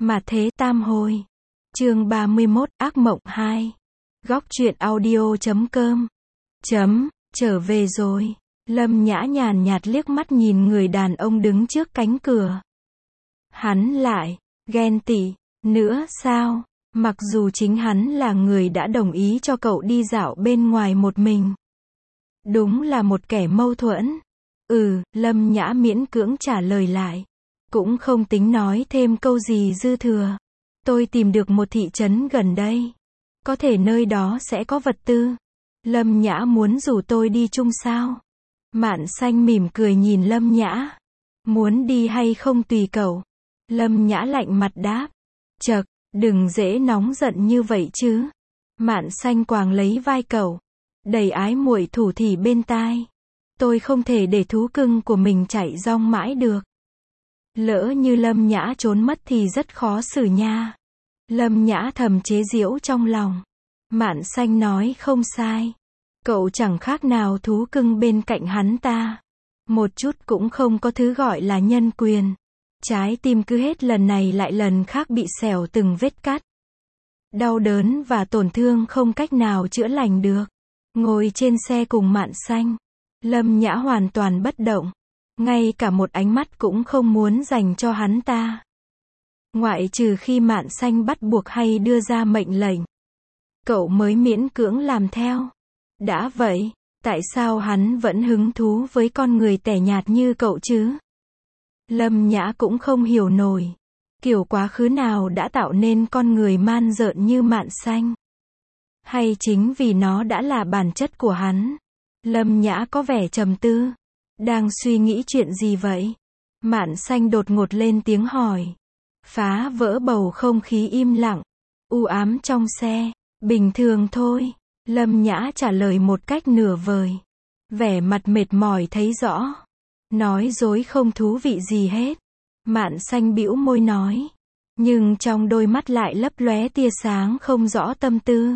Mà thế tam hồi. Chương 31, ác mộng 2. Góc truyện audio.com. Trở về rồi. Lâm Nhã nhàn nhạt liếc mắt nhìn người đàn ông đứng trước cánh cửa. Hắn lại ghen tị nữa sao? Mặc dù chính hắn là người đã đồng ý cho cậu đi dạo bên ngoài một mình. Đúng là một kẻ mâu thuẫn. Lâm Nhã miễn cưỡng trả lời lại. Cũng không tính nói thêm câu gì dư thừa. Tôi tìm được một thị trấn gần đây. Có thể nơi đó sẽ có vật tư. Lâm Nhã muốn rủ tôi đi chung sao? Mạn Xanh mỉm cười nhìn Lâm Nhã. Muốn đi hay không tùy cậu. Lâm Nhã lạnh mặt đáp. Chậc, đừng dễ nóng giận như vậy chứ. Mạn Xanh quàng lấy vai cậu. Đầy ái muội thủ thỉ bên tai. Tôi không thể để thú cưng của mình chạy rong mãi được. Lỡ như Lâm Nhã trốn mất thì rất khó xử nha. Lâm Nhã thầm chế giễu trong lòng. Mạn Xanh nói không sai. Cậu chẳng khác nào thú cưng bên cạnh hắn ta. Một chút cũng không có thứ gọi là nhân quyền. Trái tim cứ hết lần này lại lần khác bị xẻo từng vết cắt. Đau đớn và tổn thương không cách nào chữa lành được. Ngồi trên xe cùng Mạn Xanh, Lâm Nhã hoàn toàn bất động. Ngay cả một ánh mắt cũng không muốn dành cho hắn ta. Ngoại trừ khi Mạn Xanh bắt buộc hay đưa ra mệnh lệnh. Cậu mới miễn cưỡng làm theo. Đã vậy, tại sao hắn vẫn hứng thú với con người tẻ nhạt như cậu chứ? Lâm Nhã cũng không hiểu nổi. Kiểu quá khứ nào đã tạo nên con người man rợn như Mạn Xanh? Hay chính vì nó đã là bản chất của hắn? Lâm Nhã có vẻ trầm tư. Đang suy nghĩ chuyện gì vậy? Mạn Xanh đột ngột lên tiếng hỏi. Phá vỡ bầu không khí im lặng. U ám trong xe. Bình thường thôi. Lâm Nhã trả lời một cách nửa vời. Vẻ mặt mệt mỏi thấy rõ. Nói dối không thú vị gì hết. Mạn Xanh bĩu môi nói. Nhưng trong đôi mắt lại lấp lóe tia sáng không rõ tâm tư.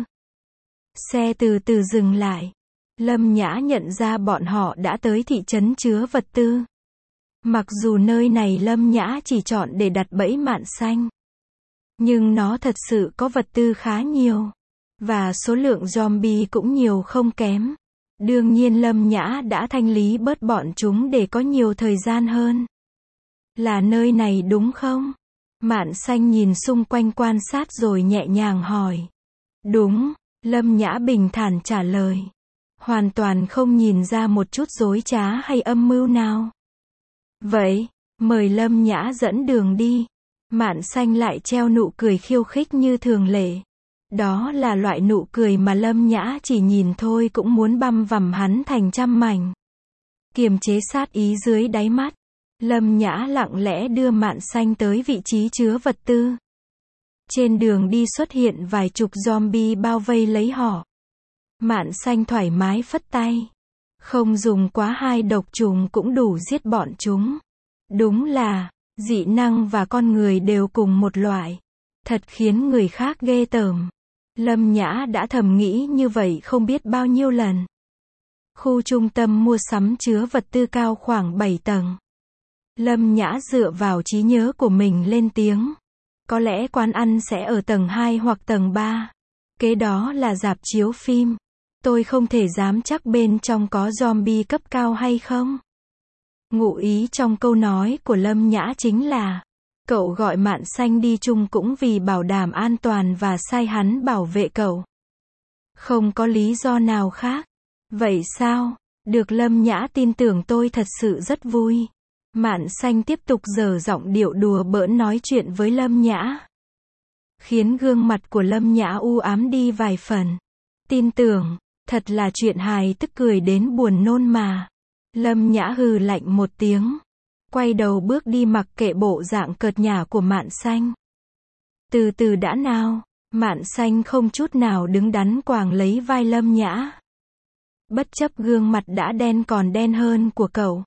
Xe từ từ dừng lại. Lâm Nhã nhận ra bọn họ đã tới thị trấn chứa vật tư. Mặc dù nơi này Lâm Nhã chỉ chọn để đặt bẫy Mạn Xanh. Nhưng nó thật sự có vật tư khá nhiều. Và số lượng zombie cũng nhiều không kém. Đương nhiên Lâm Nhã đã thanh lý bớt bọn chúng để có nhiều thời gian hơn. Là nơi này đúng không? Mạn Xanh nhìn xung quanh quan sát rồi nhẹ nhàng hỏi. Đúng, Lâm Nhã bình thản trả lời. Hoàn toàn không nhìn ra một chút dối trá hay âm mưu nào. Vậy, mời Lâm Nhã dẫn đường đi. Mạn Xanh lại treo nụ cười khiêu khích như thường lệ. Đó là loại nụ cười mà Lâm Nhã chỉ nhìn thôi cũng muốn băm vằm hắn thành trăm mảnh. Kiềm chế sát ý dưới đáy mắt. Lâm Nhã lặng lẽ đưa Mạn Xanh tới vị trí chứa vật tư. Trên đường đi xuất hiện vài chục zombie bao vây lấy họ. Mạn Xanh thoải mái phất tay. Không dùng quá 2 độc trùng cũng đủ giết bọn chúng. Đúng là, dị năng và con người đều cùng một loại. Thật khiến người khác ghê tởm. Lâm Nhã đã thầm nghĩ như vậy không biết bao nhiêu lần. Khu trung tâm mua sắm chứa vật tư cao khoảng 7 tầng. Lâm Nhã dựa vào trí nhớ của mình lên tiếng. Có lẽ quán ăn sẽ ở tầng 2 hoặc tầng 3. Kế đó là rạp chiếu phim. Tôi không thể dám chắc bên trong có zombie cấp cao hay không. Ngụ ý trong câu nói của Lâm Nhã chính là cậu gọi Mạn Xanh đi chung cũng vì bảo đảm an toàn và sai hắn bảo vệ cậu. Không có lý do nào khác. Vậy sao? Được, Lâm Nhã tin tưởng tôi thật sự rất vui. Mạn Xanh tiếp tục dở giọng điệu đùa bỡn nói chuyện với Lâm Nhã. Khiến gương mặt của Lâm Nhã u ám đi vài phần. Tin tưởng, thật là chuyện hài tức cười đến buồn nôn mà. Lâm Nhã hừ lạnh một tiếng. Quay đầu bước đi mặc kệ bộ dạng cợt nhả của Mạn Xanh. Từ từ đã nào. Mạn Xanh không chút nào đứng đắn quàng lấy vai Lâm Nhã. Bất chấp gương mặt đã đen còn đen hơn của cậu.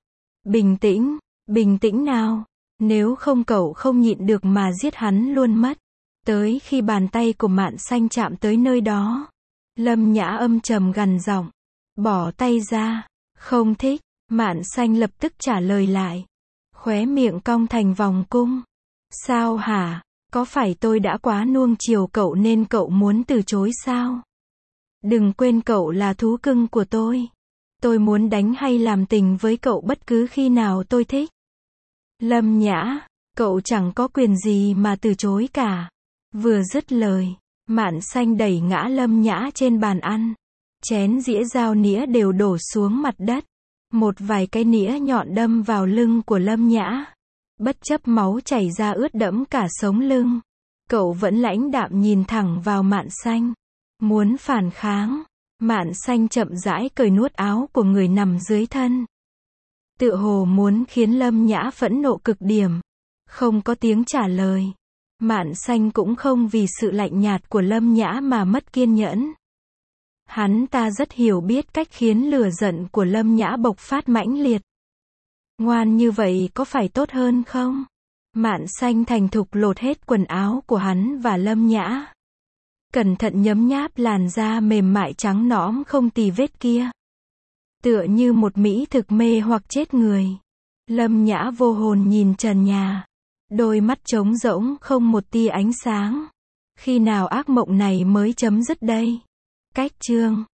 Bình tĩnh nào. Nếu không cậu không nhịn được mà giết hắn luôn mất. Tới khi bàn tay của Mạn Xanh chạm tới nơi đó. Lâm Nhã âm trầm gằn giọng. Bỏ tay ra. Không thích. Mạn Xanh lập tức trả lời lại. Khóe miệng cong thành vòng cung. Sao hả? Có phải tôi đã quá nuông chiều cậu nên cậu muốn từ chối sao? Đừng quên cậu là thú cưng của tôi. Tôi muốn đánh hay làm tình với cậu bất cứ khi nào tôi thích. Lâm Nhã, cậu chẳng có quyền gì mà từ chối cả. Vừa dứt lời, Mạn Xanh đẩy ngã Lâm Nhã trên bàn ăn. Chén dĩa dao nĩa đều đổ xuống mặt đất. Một vài cái nĩa nhọn đâm vào lưng của Lâm Nhã. Bất chấp máu chảy ra ướt đẫm cả sống lưng. Cậu vẫn lãnh đạm nhìn thẳng vào Mạn Xanh. Muốn phản kháng. Mạn Xanh chậm rãi cởi nuốt áo của người nằm dưới thân. Tựa hồ muốn khiến Lâm Nhã phẫn nộ cực điểm. Không có tiếng trả lời. Mạn Xanh cũng không vì sự lạnh nhạt của Lâm Nhã mà mất kiên nhẫn. Hắn ta rất hiểu biết cách khiến lửa giận của Lâm Nhã bộc phát mãnh liệt. Ngoan như vậy có phải tốt hơn không? Mạn Xanh thành thục lột hết quần áo của hắn và Lâm Nhã. Cẩn thận nhấm nháp làn da mềm mại trắng nõm không tì vết kia. Tựa như một mỹ thực mê hoặc chết người. Lâm Nhã vô hồn nhìn trần nhà. Đôi mắt trống rỗng không một tia ánh sáng. Khi nào ác mộng này mới chấm dứt đây? Cách chương